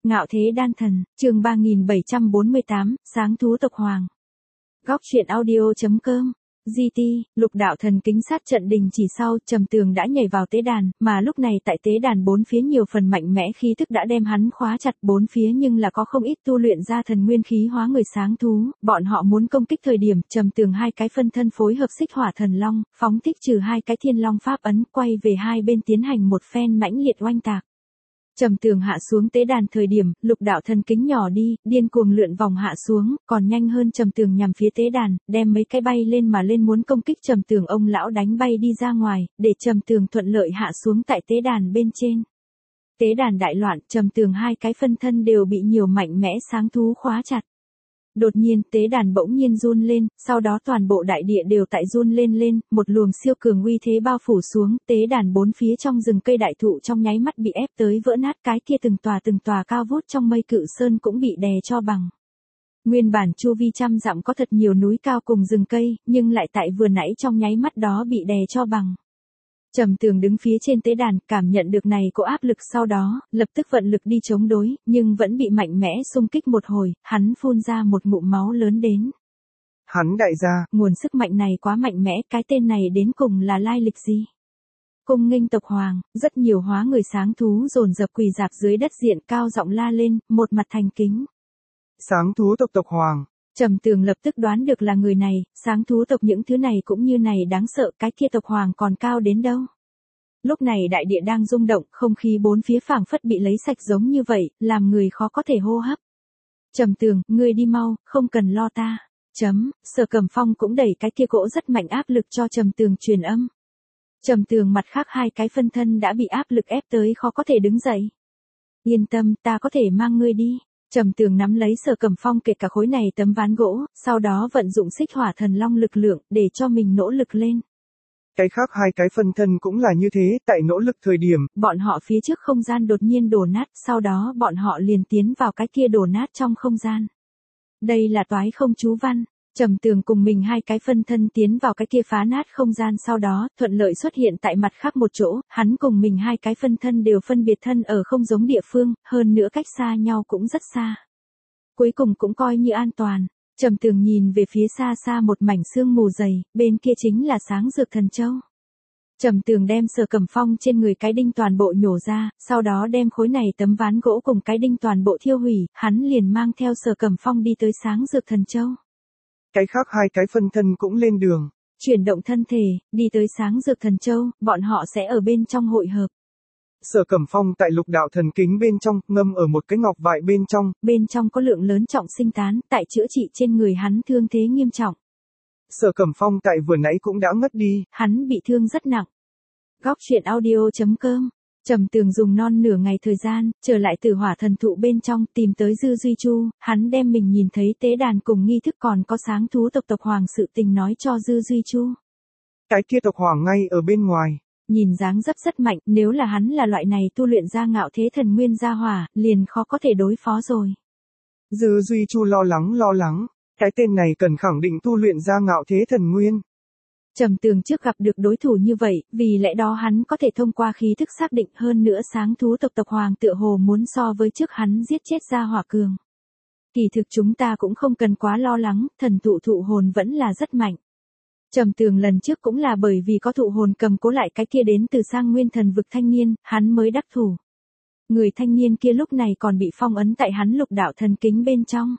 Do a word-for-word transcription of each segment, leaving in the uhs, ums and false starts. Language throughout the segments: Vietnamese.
Ngạo thế đan thần, chương ba nghìn bảy trăm bốn mươi tám, sáng thú tộc hoàng. Góc truyện audio.com. giê tê, lục đạo thần kính sát trận đình chỉ sau, Trầm Tường đã nhảy vào tế đàn, mà lúc này tại tế đàn bốn phía nhiều phần mạnh mẽ khí tức đã đem hắn khóa chặt bốn phía, nhưng là có không ít tu luyện ra thần nguyên khí hóa người sáng thú, bọn họ muốn công kích thời điểm, Trầm Tường hai cái phân thân phối hợp xích hỏa thần long, phóng thích trừ hai cái thiên long pháp ấn, quay về hai bên tiến hành một phen mãnh liệt oanh tạc. Trầm Tường hạ xuống tế đàn thời điểm, lục đạo thần kính nhỏ đi, điên cuồng lượn vòng hạ xuống, còn nhanh hơn Trầm Tường nhằm phía tế đàn, đem mấy cái bay lên mà lên muốn công kích Trầm Tường ông lão đánh bay đi ra ngoài, để Trầm Tường thuận lợi hạ xuống tại tế đàn bên trên. Tế đàn đại loạn, Trầm Tường hai cái phân thân đều bị nhiều mạnh mẽ sáng thú khóa chặt. Đột nhiên, tế đàn bỗng nhiên run lên, sau đó toàn bộ đại địa đều tại run lên lên, một luồng siêu cường uy thế bao phủ xuống, tế đàn bốn phía trong rừng cây đại thụ trong nháy mắt bị ép tới vỡ nát, cái kia từng tòa từng tòa cao vút trong mây cự sơn cũng bị đè cho bằng. Nguyên bản chu vi trăm dặm có thật nhiều núi cao cùng rừng cây, nhưng lại tại vừa nãy trong nháy mắt đó bị đè cho bằng. Trầm Tường đứng phía trên tế đàn, cảm nhận được này có áp lực sau đó, lập tức vận lực đi chống đối, nhưng vẫn bị mạnh mẽ xung kích một hồi, hắn phun ra một ngụm máu lớn đến. Hắn đại gia, nguồn sức mạnh này quá mạnh mẽ, cái tên này đến cùng là lai lịch gì? Cung nghênh tộc hoàng, rất nhiều hóa người sáng thú dồn dập quỳ dạp dưới đất diện cao giọng la lên, một mặt thành kính. Sáng thú tộc tộc hoàng. Trầm Tường lập tức đoán được là người này, sáng thú tộc những thứ này cũng như này đáng sợ, cái kia tộc hoàng còn cao đến đâu. Lúc này đại địa đang rung động, không khí bốn phía phảng phất bị lấy sạch giống như vậy, làm người khó có thể hô hấp. Trầm Tường, ngươi đi mau, không cần lo ta. Chấm, Sở Cẩm Phong cũng đẩy cái kia cỗ rất mạnh áp lực cho Trầm Tường truyền âm. Trầm Tường mặt khác hai cái phân thân đã bị áp lực ép tới khó có thể đứng dậy. Yên tâm, ta có thể mang ngươi đi. Trầm Tường nắm lấy Sở Cẩm Phong kể cả khối này tấm ván gỗ, sau đó vận dụng xích hỏa thần long lực lượng để cho mình nỗ lực lên. Cái khác hai cái phân thân cũng là như thế, tại nỗ lực thời điểm, bọn họ phía trước không gian đột nhiên đổ nát, sau đó bọn họ liền tiến vào cái kia đổ nát trong không gian. Đây là toái không chú văn. Trầm Tường cùng mình hai cái phân thân tiến vào cái kia phá nát không gian, sau đó thuận lợi xuất hiện tại mặt khác một chỗ, hắn cùng mình hai cái phân thân đều phân biệt thân ở không giống địa phương, hơn nữa cách xa nhau cũng rất xa. Cuối cùng cũng coi như an toàn. Trầm Tường nhìn về phía xa xa một mảnh sương mù dày, bên kia chính là sáng dược thần châu. Trầm Tường đem Sở Cẩm Phong trên người cái đinh toàn bộ nhổ ra, sau đó đem khối này tấm ván gỗ cùng cái đinh toàn bộ thiêu hủy, hắn liền mang theo Sở Cẩm Phong đi tới sáng dược thần châu. Cái khác hai cái phân thân cũng lên đường. Chuyển động thân thể, đi tới sáng dược thần châu, bọn họ sẽ ở bên trong hội hợp. Sở Cẩm Phong tại lục đạo thần kính bên trong, ngâm ở một cái ngọc vại bên trong. Bên trong có lượng lớn trọng sinh tán, tại chữa trị trên người hắn thương thế nghiêm trọng. Sở Cẩm Phong tại vừa nãy cũng đã ngất đi. Hắn bị thương rất nặng. Góc truyện audio.com. Trầm Tường dùng non nửa ngày thời gian, trở lại Tử Hỏa thần thụ bên trong, tìm tới Dư Duy Chu, hắn đem mình nhìn thấy tế đàn cùng nghi thức còn có sáng thú tộc tộc hoàng sự tình nói cho Dư Duy Chu. Cái kia tộc hoàng ngay ở bên ngoài. Nhìn dáng dấp rất mạnh, nếu là hắn là loại này tu luyện ra ngạo thế thần nguyên gia hỏa, liền khó có thể đối phó rồi. Dư Duy Chu lo lắng lo lắng, cái tên này cần khẳng định tu luyện ra ngạo thế thần nguyên. Trầm Tường trước gặp được đối thủ như vậy, vì lẽ đó hắn có thể thông qua khí thức xác định, hơn nữa sáng thú tộc tộc hoàng tựa hồ muốn so với trước hắn giết chết gia hỏa cường. Kỳ thực chúng ta cũng không cần quá lo lắng, thần thụ thụ hồn vẫn là rất mạnh. Trầm Tường lần trước cũng là bởi vì có thụ hồn cầm cố lại cái kia đến từ sang nguyên thần vực thanh niên, hắn mới đắc thủ. Người thanh niên kia lúc này còn bị phong ấn tại hắn lục đạo thần kính bên trong.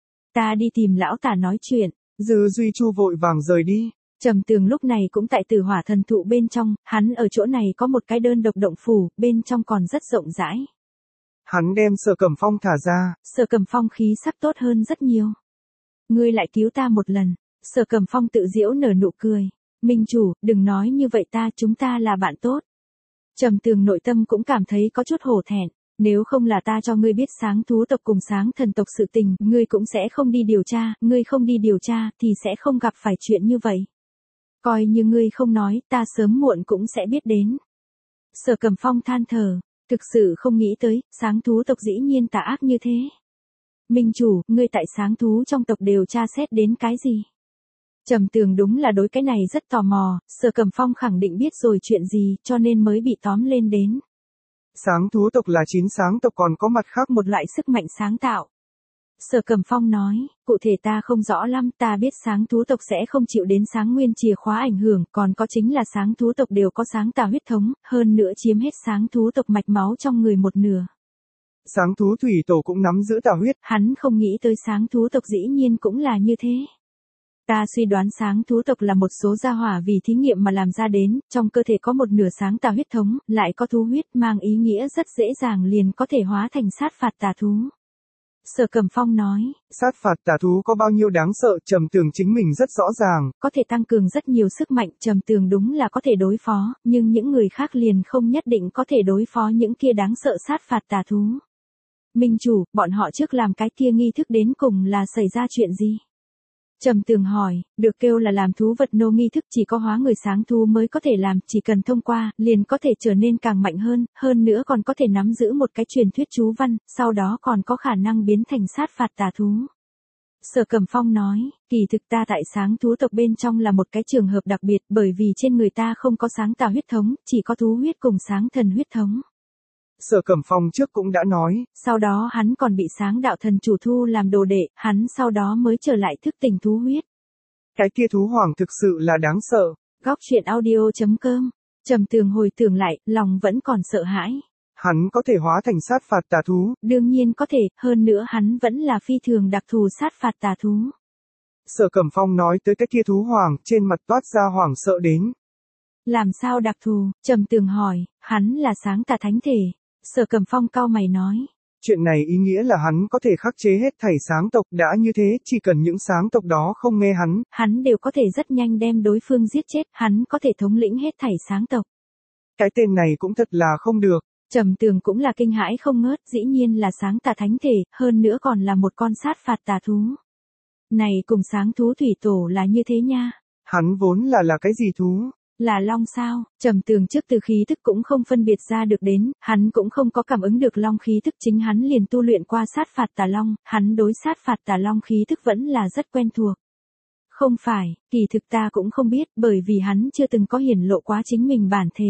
Ta đi tìm lão tả nói chuyện. Dư Duy Chu vội vàng rời đi. Trầm Tường lúc này cũng tại Tử Hỏa thần thụ bên trong, hắn ở chỗ này có một cái đơn độc động phủ, bên trong còn rất rộng rãi. Hắn đem Sở Cẩm Phong thả ra. Sở Cẩm Phong khí sắc tốt hơn rất nhiều. Ngươi lại cứu ta một lần. Sở Cẩm Phong tự giễu nở nụ cười. Minh chủ, đừng nói như vậy ta, chúng ta là bạn tốt. Trầm Tường nội tâm cũng cảm thấy có chút hổ thẹn. Nếu không là ta cho ngươi biết sáng thú tộc cùng sáng thần tộc sự tình, ngươi cũng sẽ không đi điều tra, ngươi không đi điều tra thì sẽ không gặp phải chuyện như vậy. Coi như ngươi không nói, ta sớm muộn cũng sẽ biết đến. Sở Cẩm Phong than thở, thực sự không nghĩ tới, sáng thú tộc dĩ nhiên tà ác như thế. Minh chủ, ngươi tại sáng thú trong tộc đều tra xét đến cái gì? Trầm Tường đúng là đối cái này rất tò mò, Sở Cẩm Phong khẳng định biết rồi chuyện gì, cho nên mới bị tóm lên đến. Sáng thú tộc là chín sáng tộc còn có mặt khác một loại sức mạnh sáng tạo. Sở Cẩm Phong nói, cụ thể ta không rõ lắm, ta biết sáng thú tộc sẽ không chịu đến sáng nguyên chìa khóa ảnh hưởng, còn có chính là sáng thú tộc đều có sáng tà huyết thống, hơn nữa chiếm hết sáng thú tộc mạch máu trong người một nửa. Sáng thú thủy tổ cũng nắm giữ tà huyết. Hắn không nghĩ tới sáng thú tộc dĩ nhiên cũng là như thế. Ta suy đoán sáng thú tộc là một số gia hỏa vì thí nghiệm mà làm ra đến, trong cơ thể có một nửa sáng tà huyết thống, lại có thú huyết mang ý nghĩa rất dễ dàng liền có thể hóa thành sát phạt tà thú. Sở Cẩm Phong nói, sát phạt tà thú có bao nhiêu đáng sợ, Trầm Tường chính mình rất rõ ràng. Có thể tăng cường rất nhiều sức mạnh, Trầm Tường đúng là có thể đối phó, nhưng những người khác liền không nhất định có thể đối phó những kia đáng sợ sát phạt tà thú. Minh chủ, bọn họ trước làm cái kia nghi thức đến cùng là xảy ra chuyện gì? Trầm Tường hỏi, được kêu là làm thú vật nô nghi thức chỉ có hóa người sáng thú mới có thể làm, chỉ cần thông qua, liền có thể trở nên càng mạnh hơn, hơn nữa còn có thể nắm giữ một cái truyền thuyết chú văn, sau đó còn có khả năng biến thành sát phạt tà thú. Sở Cẩm Phong nói, kỳ thực ta tại sáng thú tộc bên trong là một cái trường hợp đặc biệt bởi vì trên người ta không có sáng tà huyết thống, chỉ có thú huyết cùng sáng thần huyết thống. Sở Cẩm Phong trước cũng đã nói. Sau đó hắn còn bị sáng đạo thần chủ thu làm đồ đệ, hắn sau đó mới trở lại thức tỉnh thú huyết. Cái kia thú hoàng thực sự là đáng sợ. Góc truyện audio chấm com. Trầm Tường hồi tưởng lại, lòng vẫn còn sợ hãi. Hắn có thể hóa thành sát phạt tà thú. Đương nhiên có thể, hơn nữa hắn vẫn là phi thường đặc thù sát phạt tà thú. Sở Cẩm Phong nói tới cái kia thú hoàng, trên mặt toát ra hoàng sợ đến. Làm sao đặc thù? Trầm Tường hỏi, hắn là sáng tà thánh thể. Sở Cẩm Phong cau mày nói. Chuyện này ý nghĩa là hắn có thể khắc chế hết thảy sáng tộc, đã như thế, chỉ cần những sáng tộc đó không nghe hắn. Hắn đều có thể rất nhanh đem đối phương giết chết, hắn có thể thống lĩnh hết thảy sáng tộc. Cái tên này cũng thật là không được. Trầm Tường cũng là kinh hãi không ngớt, dĩ nhiên là sáng tà thánh thể, hơn nữa còn là một con sát phạt tà thú. Này cùng sáng thú thủy tổ là như thế nha. Hắn vốn là là cái gì thú? Là long sao? Trầm Tường trước từ khí thức cũng không phân biệt ra được đến, hắn cũng không có cảm ứng được long khí thức, chính hắn liền tu luyện qua sát phạt tà long, hắn đối sát phạt tà long khí thức vẫn là rất quen thuộc. Không phải, kỳ thực ta cũng không biết, bởi vì hắn chưa từng có hiển lộ quá chính mình bản thể.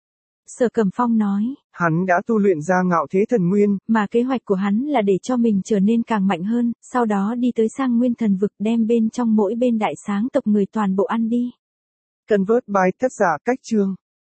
Sở Cẩm Phong nói, hắn đã tu luyện ra ngạo thế thần nguyên, mà kế hoạch của hắn là để cho mình trở nên càng mạnh hơn, sau đó đi tới sang nguyên thần vực đem bên trong mỗi bên đại sáng tộc người toàn bộ ăn đi. Convert by tác giả Cách Chương